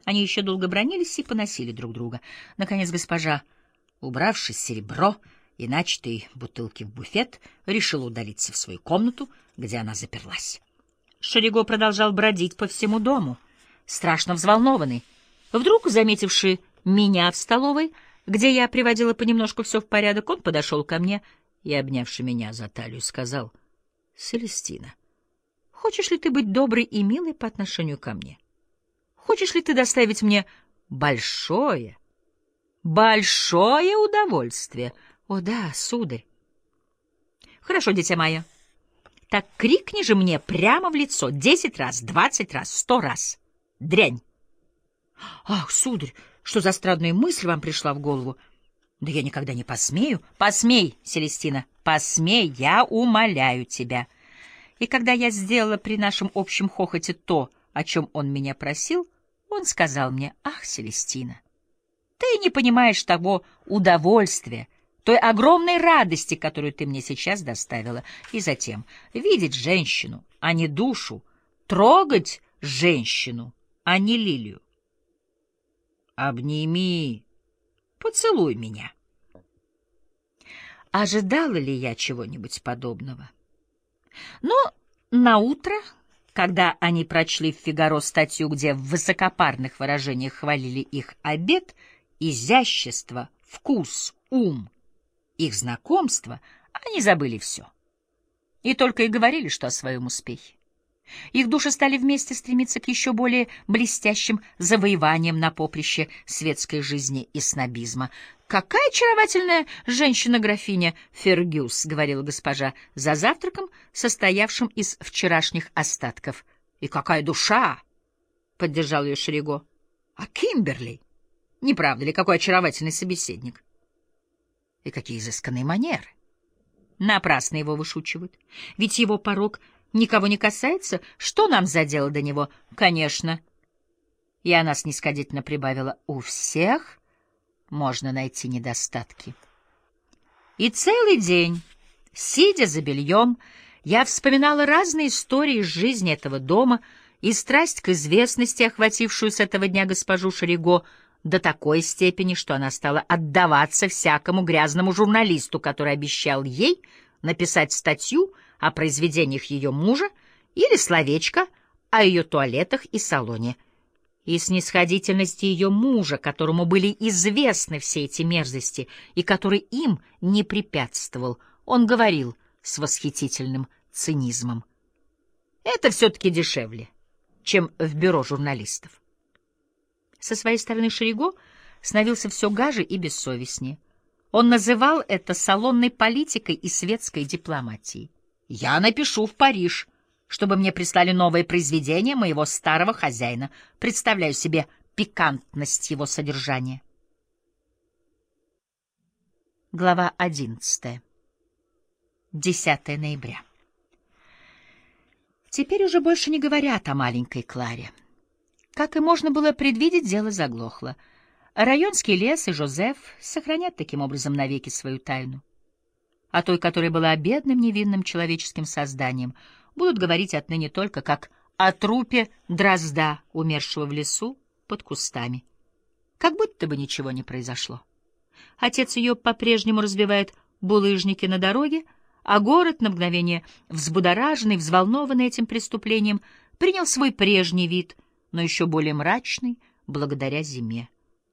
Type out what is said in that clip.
Они еще долго бранились и поносили друг друга. Наконец госпожа, убравши серебро и начатые бутылки в буфет, решила удалиться в свою комнату, где она заперлась. Шариго продолжал бродить по всему дому, страшно взволнованный. Вдруг, заметивший меня в столовой, где я приводила понемножку все в порядок, он подошел ко мне и, обнявши меня за талию, сказал: «Селестина, хочешь ли ты быть доброй и милой по отношению ко мне? Хочешь ли ты доставить мне большое удовольствие?» «О да, сударь». «Хорошо, дитя мое. Так крикни же мне прямо в лицо 10 раз, 20 раз, 100 раз. Дрянь!» «Ах, сударь, что за странная мысль вам пришла в голову? Да я никогда не посмею». «Посмей, Селестина, посмей, я умоляю тебя». И когда я сделала при нашем общем хохоте то, о чем он меня просил, он сказал мне: «Ах, Селестина, ты не понимаешь того удовольствия, той огромной радости, которую ты мне сейчас доставила». И затем видеть женщину, а не душу, трогать женщину, а не лилию. «Обними, поцелуй меня». Ожидала ли я чего-нибудь подобного? Но наутро, когда они прочли в «Фигаро» статью, где в высокопарных выражениях хвалили их обед, изящество, вкус, ум, их знакомство, они забыли все. И только и говорили, что о своем успехе. Их души стали вместе стремиться к еще более блестящим завоеваниям на поприще светской жизни и снобизма. «Какая очаровательная женщина-графиня Фергюс», — говорила госпожа за завтраком, состоявшим из вчерашних остатков. «И какая душа!» — поддержал ее Шариго. «А Кимберли? Не правда ли, какой очаровательный собеседник? И какие изысканные манеры!» Напрасно его вышучивают. Ведь его порок никого не касается. Что нам за дело до него? Конечно. И она снисходительно прибавила: у всех можно найти недостатки. И целый день, сидя за бельем, я вспоминала разные истории из жизни этого дома и страсть к известности, охватившую с этого дня госпожу Шариго, до такой степени, что она стала отдаваться всякому грязному журналисту, который обещал ей написать статью о произведениях ее мужа или словечко о ее туалетах и салоне. И снисходительности ее мужа, которому были известны все эти мерзости и который им не препятствовал, он говорил с восхитительным цинизмом: «Это все-таки дешевле, чем в бюро журналистов». Со своей стороны Шариго становился все гаже и бессовестнее. Он называл это салонной политикой и светской дипломатией. «Я напишу в Париж, чтобы мне прислали новое произведение моего старого хозяина. Представляю себе пикантность его содержания». Глава 11. 10 ноября. Теперь уже больше не говорят о маленькой Кларе. Как и можно было предвидеть, дело заглохло. Районский лес и Жозеф сохранят таким образом навеки свою тайну. О той, которая была бедным, невинным человеческим созданием, будут говорить отныне только как о трупе дрозда, умершего в лесу под кустами. Как будто бы ничего не произошло. Отец ее по-прежнему разбивает булыжники на дороге, а город, на мгновение взбудораженный, взволнованный этим преступлением, принял свой прежний вид, но еще более мрачный благодаря зиме.